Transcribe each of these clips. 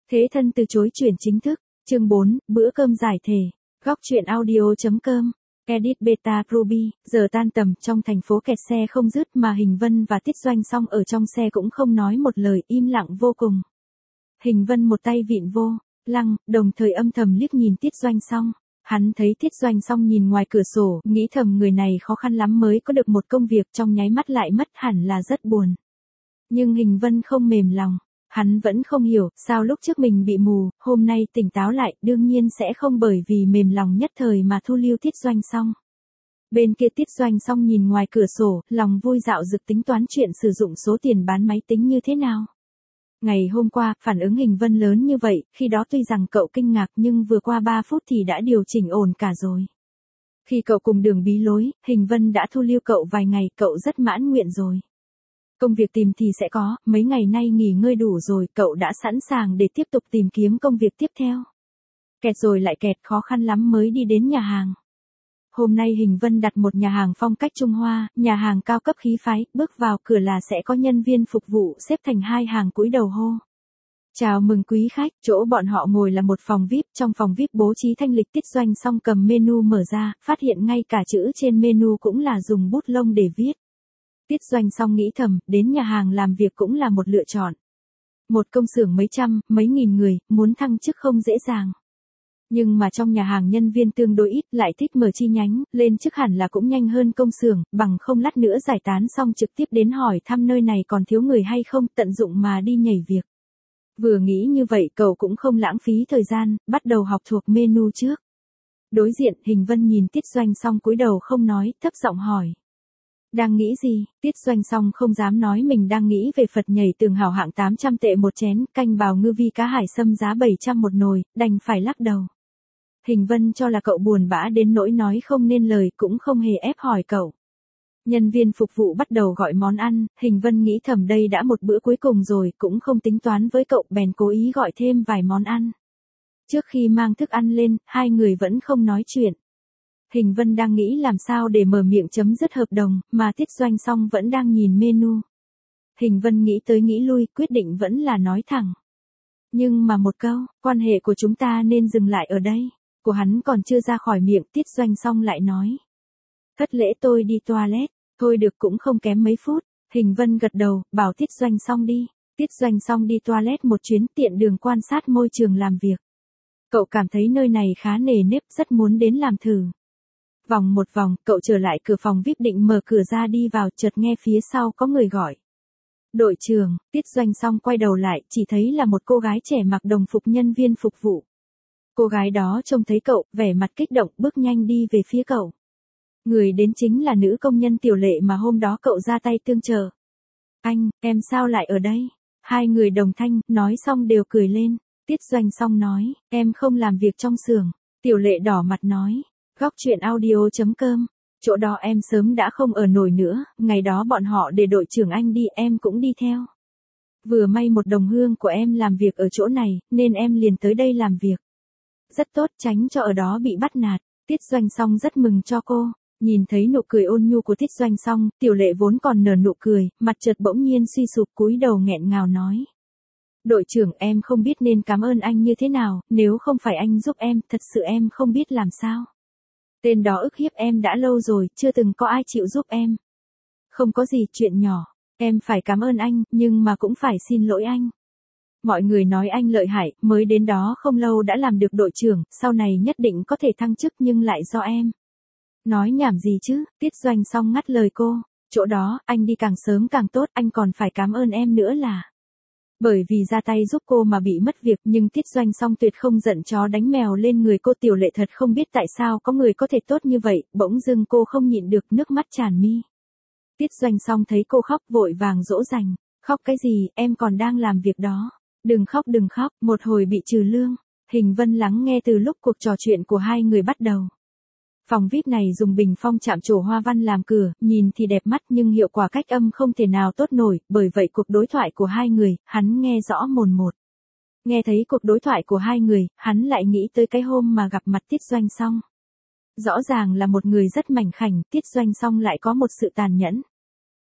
Thế thân từ chối chuyển chính thức. Chương 4, bữa cơm giải thể. Góc truyện audio.com. Edit Beta Ruby, giờ tan tầm trong thành phố kẹt xe không dứt mà Hình Vân và Tiết Doanh Song ở trong xe cũng không nói một lời, im lặng vô cùng. Hình Vân một tay vịn vô lăng, đồng thời âm thầm liếc nhìn Tiết Doanh Song. Hắn thấy Tiết Doanh Song nhìn ngoài cửa sổ, nghĩ thầm người này khó khăn lắm mới có được một công việc, trong nháy mắt lại mất, hẳn là rất buồn. Nhưng Hình Vân không mềm lòng. Hắn vẫn không hiểu, sao lúc trước mình bị mù, hôm nay tỉnh táo lại, đương nhiên sẽ không bởi vì mềm lòng nhất thời mà thu lưu Tiết Doanh Song. Bên kia Tiết Doanh Song nhìn ngoài cửa sổ, lòng vui dạo dực tính toán chuyện sử dụng số tiền bán máy tính như thế nào. Ngày hôm qua, phản ứng Hình Vân lớn như vậy, khi đó tuy rằng cậu kinh ngạc nhưng vừa qua 3 phút thì đã điều chỉnh ổn cả rồi. Khi cậu cùng đường bí lối, Hình Vân đã thu lưu cậu vài ngày, cậu rất mãn nguyện rồi. Công việc tìm thì sẽ có, mấy ngày nay nghỉ ngơi đủ rồi, cậu đã sẵn sàng để tiếp tục tìm kiếm công việc tiếp theo. Kẹt rồi lại kẹt, khó khăn lắm mới đi đến nhà hàng. Hôm nay Hình Vân đặt một nhà hàng phong cách Trung Hoa, nhà hàng cao cấp khí phái, bước vào cửa là sẽ có nhân viên phục vụ xếp thành 2 hàng cúi đầu hô. Chào mừng quý khách, chỗ bọn họ ngồi là một phòng VIP, trong phòng VIP bố trí thanh lịch. Tiết Doanh Song cầm menu mở ra, phát hiện ngay cả chữ trên menu cũng là dùng bút lông để viết. Tiết Doanh Song nghĩ thầm, đến nhà hàng làm việc cũng là một lựa chọn. Một công xưởng mấy trăm, mấy nghìn người, muốn thăng chức không dễ dàng. Nhưng mà trong nhà hàng nhân viên tương đối ít, lại thích mở chi nhánh, lên chức hẳn là cũng nhanh hơn công xưởng, bằng không lát nữa giải tán xong trực tiếp đến hỏi thăm nơi này còn thiếu người hay không, tận dụng mà đi nhảy việc. Vừa nghĩ như vậy cậu cũng không lãng phí thời gian, bắt đầu học thuộc menu trước. Đối diện, Hình Vân nhìn Tiết Doanh Song cúi đầu không nói, thấp giọng hỏi. Đang nghĩ gì? Tiết Doanh Song không dám nói mình đang nghĩ về Phật nhảy tường hảo hạng 800 tệ một chén, canh bào ngư vi cá hải sâm giá 700 một nồi, đành phải lắc đầu. Hình Vân cho là cậu buồn bã đến nỗi nói không nên lời, cũng không hề ép hỏi cậu. Nhân viên phục vụ bắt đầu gọi món ăn, Hình Vân nghĩ thầm đây đã một bữa cuối cùng rồi, cũng không tính toán với cậu, bèn cố ý gọi thêm vài món ăn. Trước khi mang thức ăn lên, hai người vẫn không nói chuyện. Hình Vân đang nghĩ làm sao để mở miệng chấm dứt hợp đồng, mà Tiết Doanh Song vẫn đang nhìn menu. Hình Vân nghĩ tới nghĩ lui, quyết định vẫn là nói thẳng. Nhưng mà một câu, quan hệ của chúng ta nên dừng lại ở đây. Của hắn còn chưa ra khỏi miệng, Tiết Doanh Song lại nói. Thất lễ tôi đi toilet, thôi được cũng không kém mấy phút. Hình Vân gật đầu, bảo Tiết Doanh Song đi. Tiết Doanh Song đi toilet một chuyến, tiện đường quan sát môi trường làm việc. Cậu cảm thấy nơi này khá nề nếp, rất muốn đến làm thử. Vòng một vòng, cậu trở lại cửa phòng VIP định mở cửa ra đi vào, chợt nghe phía sau có người gọi. Đội trưởng. Tiết Doanh Song quay đầu lại, chỉ thấy là một cô gái trẻ mặc đồng phục nhân viên phục vụ. Cô gái đó trông thấy cậu, vẻ mặt kích động, bước nhanh đi về phía cậu. Người đến chính là nữ công nhân Tiểu Lệ mà hôm đó cậu ra tay tương trợ. Anh, em sao lại ở đây? Hai người đồng thanh, nói xong đều cười lên. Tiết Doanh Song nói, em không làm việc trong xưởng. Tiểu Lệ đỏ mặt nói. Góc truyện audio.com, chỗ đó em sớm đã không ở nổi nữa, ngày đó bọn họ để đội trưởng anh đi, em cũng đi theo. Vừa may một đồng hương của em làm việc ở chỗ này, nên em liền tới đây làm việc. Rất tốt, tránh cho ở đó bị bắt nạt. Tiết Doanh Song rất mừng cho cô. Nhìn thấy nụ cười ôn nhu của Tiết Doanh Song, Tiểu Lệ vốn còn nở nụ cười, mặt chợt bỗng nhiên suy sụp, cúi đầu nghẹn ngào nói. Đội trưởng, em không biết nên cảm ơn anh như thế nào, nếu không phải anh giúp em, thật sự em không biết làm sao. Tên đó ức hiếp em đã lâu rồi, chưa từng có ai chịu giúp em. Không có gì, chuyện nhỏ. Em phải cảm ơn anh, nhưng mà cũng phải xin lỗi anh. Mọi người nói anh lợi hại, mới đến đó không lâu đã làm được đội trưởng, sau này nhất định có thể thăng chức nhưng lại do em. Nói nhảm gì chứ, Tiết Doanh Song ngắt lời cô. Chỗ đó, anh đi càng sớm càng tốt, anh còn phải cảm ơn em nữa là. Bởi vì ra tay giúp cô mà bị mất việc, nhưng Tiết Doanh Song tuyệt không giận chó đánh mèo lên người cô. Tiểu Lệ thật không biết tại sao có người có thể tốt như vậy, bỗng dưng cô không nhịn được nước mắt tràn mi. Tiết Doanh Song thấy cô khóc vội vàng dỗ dành. Khóc cái gì, em còn đang làm việc đó. Đừng khóc, một hồi bị trừ lương. Hình Vân lắng nghe từ lúc cuộc trò chuyện của hai người bắt đầu. Phòng VIP này dùng bình phong chạm trổ hoa văn làm cửa, nhìn thì đẹp mắt nhưng hiệu quả cách âm không thể nào tốt nổi, bởi vậy cuộc đối thoại của hai người, hắn nghe rõ mồn một. Nghe thấy cuộc đối thoại của hai người, hắn lại nghĩ tới cái hôm mà gặp mặt Tiết Doanh Song. Rõ ràng là một người rất mảnh khảnh, Tiết Doanh Song lại có một sự tàn nhẫn.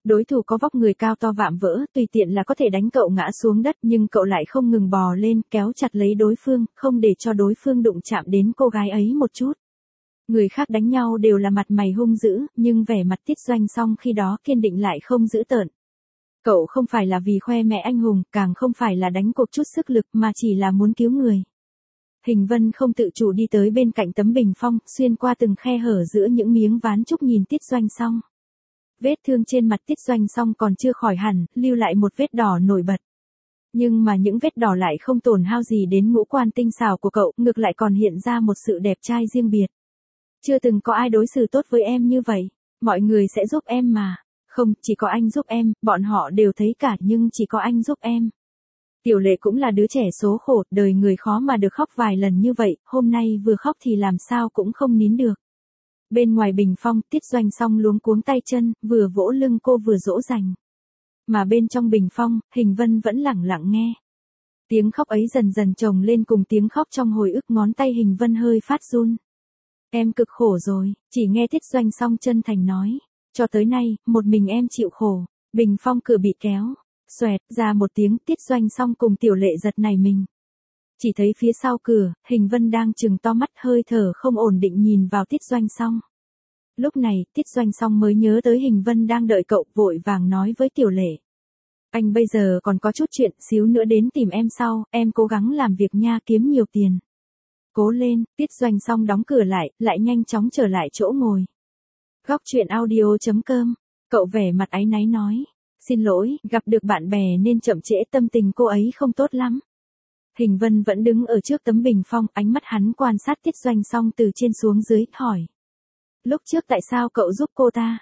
Đối thủ có vóc người cao to vạm vỡ, tùy tiện là có thể đánh cậu ngã xuống đất, nhưng cậu lại không ngừng bò lên, kéo chặt lấy đối phương, không để cho đối phương đụng chạm đến cô gái ấy một chút. Người khác đánh nhau đều là mặt mày hung dữ, nhưng vẻ mặt Tiết Doanh Song khi đó kiên định lại không dữ tợn. Cậu không phải là vì khoe mẽ anh hùng, càng không phải là đánh cuộc chút sức lực mà chỉ là muốn cứu người. Hình Vân không tự chủ đi tới bên cạnh tấm bình phong, xuyên qua từng khe hở giữa những miếng ván trúc nhìn Tiết Doanh Song. Vết thương trên mặt Tiết Doanh Song còn chưa khỏi hẳn, lưu lại một vết đỏ nổi bật. Nhưng mà những vết đỏ lại không tổn hao gì đến ngũ quan tinh xảo của cậu, ngược lại còn hiện ra một sự đẹp trai riêng biệt. Chưa từng có ai đối xử tốt với em như vậy, mọi người sẽ giúp em mà. Không, chỉ có anh giúp em, bọn họ đều thấy cả nhưng chỉ có anh giúp em. Tiểu Lệ cũng là đứa trẻ số khổ, đời người khó mà được khóc vài lần như vậy, hôm nay vừa khóc thì làm sao cũng không nín được. Bên ngoài bình phong, Tiết Doanh Song luống cuống tay chân, vừa vỗ lưng cô vừa dỗ dành. Mà bên trong bình phong, Hình Vân vẫn lẳng lặng nghe. Tiếng khóc ấy dần dần chồng lên cùng tiếng khóc trong hồi ức, ngón tay Hình Vân hơi phát run. Em cực khổ rồi, chỉ nghe Tiết Doanh Song chân thành nói. Cho tới nay, một mình em chịu khổ. Bình phong cửa bị kéo. Xoẹt ra một tiếng, Tiết Doanh Song cùng Tiểu Lệ giật nảy mình. Chỉ thấy phía sau cửa, Hình Vân đang trừng to mắt, hơi thở không ổn định nhìn vào Tiết Doanh Song. Lúc này, Tiết Doanh Song mới nhớ tới Hình Vân đang đợi cậu, vội vàng nói với Tiểu Lệ. Anh bây giờ còn có chút chuyện, xíu nữa đến tìm em sau, em cố gắng làm việc nha, kiếm nhiều tiền. Cố lên. Tiết Doanh Song đóng cửa lại nhanh chóng trở lại chỗ ngồi. Góc truyện audio.com. Cậu vẻ mặt áy náy nói. Xin lỗi, gặp được bạn bè nên chậm trễ, tâm tình cô ấy không tốt lắm. Hình Vân vẫn đứng ở trước tấm bình phong, ánh mắt hắn quan sát Tiết Doanh Song từ trên xuống dưới, hỏi. Lúc trước tại sao cậu giúp cô ta?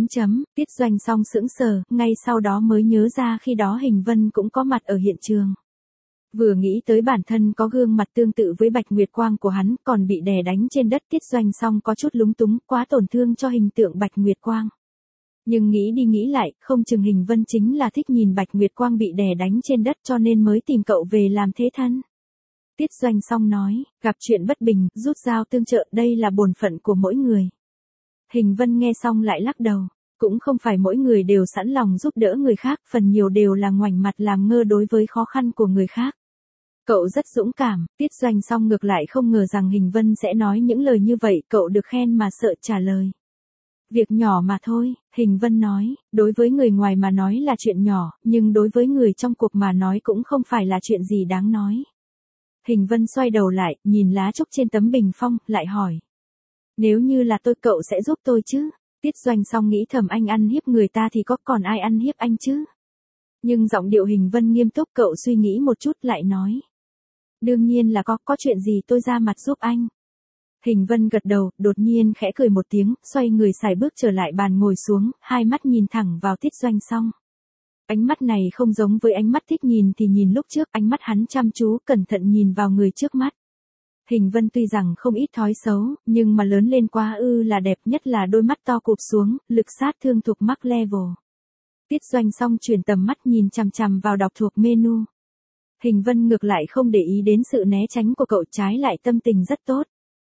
Tiết Doanh Song sững sờ, ngay sau đó mới nhớ ra khi đó Hình Vân cũng có mặt ở hiện trường. Vừa nghĩ tới bản thân có gương mặt tương tự với Bạch Nguyệt Quang của hắn, còn bị đè đánh trên đất, Tiết Doanh Song có chút lúng túng, quá tổn thương cho hình tượng Bạch Nguyệt Quang. Nhưng nghĩ đi nghĩ lại, không chừng Hình Vân chính là thích nhìn Bạch Nguyệt Quang bị đè đánh trên đất cho nên mới tìm cậu về làm thế thân. Tiết Doanh Song nói, gặp chuyện bất bình, rút dao tương trợ, đây là bổn phận của mỗi người. Hình Vân nghe xong lại lắc đầu. Cũng không phải mỗi người đều sẵn lòng giúp đỡ người khác, phần nhiều đều là ngoảnh mặt làm ngơ đối với khó khăn của người khác. Cậu rất dũng cảm. Tiết Doanh Song ngược lại không ngờ rằng Hình Vân sẽ nói những lời như vậy, cậu được khen mà sợ trả lời. Việc nhỏ mà thôi, Hình Vân nói, đối với người ngoài mà nói là chuyện nhỏ, nhưng đối với người trong cuộc mà nói cũng không phải là chuyện gì đáng nói. Hình Vân xoay đầu lại, nhìn lá trúc trên tấm bình phong, lại hỏi. Nếu như là tôi, cậu sẽ giúp tôi chứ? Tiết Doanh Song nghĩ thầm, anh ăn hiếp người ta thì có còn ai ăn hiếp anh chứ? Nhưng giọng điệu Hình Vân nghiêm túc, cậu suy nghĩ một chút lại nói. Đương nhiên là có chuyện gì tôi ra mặt giúp anh. Hình Vân gật đầu, đột nhiên khẽ cười một tiếng, xoay người sải bước trở lại bàn ngồi xuống, hai mắt nhìn thẳng vào Tiết Doanh Song. Ánh mắt này không giống với ánh mắt thích nhìn thì nhìn lúc trước, ánh mắt hắn chăm chú, cẩn thận nhìn vào người trước mắt. Hình Vân tuy rằng không ít thói xấu, nhưng mà lớn lên quá là đẹp, nhất là đôi mắt to cụp xuống, lực sát thương thuộc Max Level. Tiết Doanh Song chuyển tầm mắt nhìn chằm chằm vào đọc thuộc menu. Hình Vân ngược lại không để ý đến sự né tránh của cậu, trái lại tâm tình rất tốt.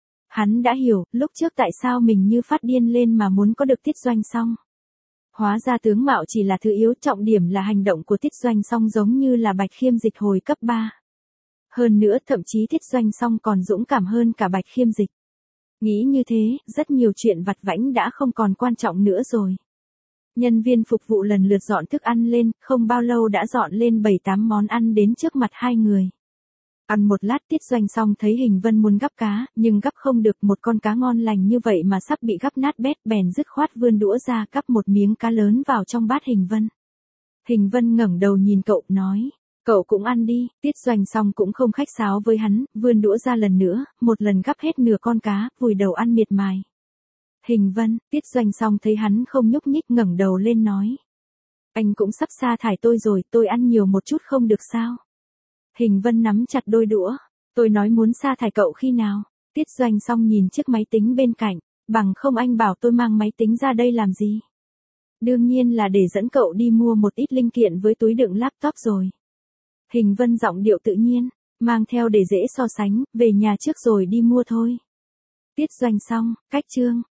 Hắn đã hiểu, lúc trước tại sao mình như phát điên lên mà muốn có được Tiết Doanh Song. Hóa ra tướng mạo chỉ là thứ yếu, trọng điểm là hành động của Tiết Doanh Song giống như là Bạch Khiêm Dịch hồi cấp 3. Hơn nữa thậm chí Tiết Doanh Song còn dũng cảm hơn cả Bạch Khiêm Dịch. Nghĩ như thế, rất nhiều chuyện vặt vãnh đã không còn quan trọng nữa rồi. Nhân viên phục vụ lần lượt dọn thức ăn lên, không bao lâu đã dọn lên 7-8 món ăn đến trước mặt hai người. Ăn một lát, Tiết Doanh Song thấy Hình Vân muốn gắp cá, nhưng gắp không được, một con cá ngon lành như vậy mà sắp bị gắp nát bét, bèn dứt khoát vươn đũa ra gắp một miếng cá lớn vào trong bát Hình Vân. Hình Vân ngẩng đầu nhìn cậu, nói, cậu cũng ăn đi. Tiết Doanh Song cũng không khách sáo với hắn, vươn đũa ra lần nữa, một lần gắp hết nửa con cá, vùi đầu ăn miệt mài. Hình Vân. Tiết Doanh Song thấy hắn không nhúc nhích, ngẩng đầu lên nói. Anh cũng sắp sa thải tôi rồi, tôi ăn nhiều một chút không được sao? Hình Vân nắm chặt đôi đũa. Tôi nói muốn sa thải cậu khi nào? Tiết Doanh Song nhìn chiếc máy tính bên cạnh. Bằng không anh bảo tôi mang máy tính ra đây làm gì? Đương nhiên là để dẫn cậu đi mua một ít linh kiện với túi đựng laptop rồi. Hình Vân giọng điệu tự nhiên, mang theo để dễ so sánh, về nhà trước rồi đi mua thôi. Tiết Doanh Song, cách chương.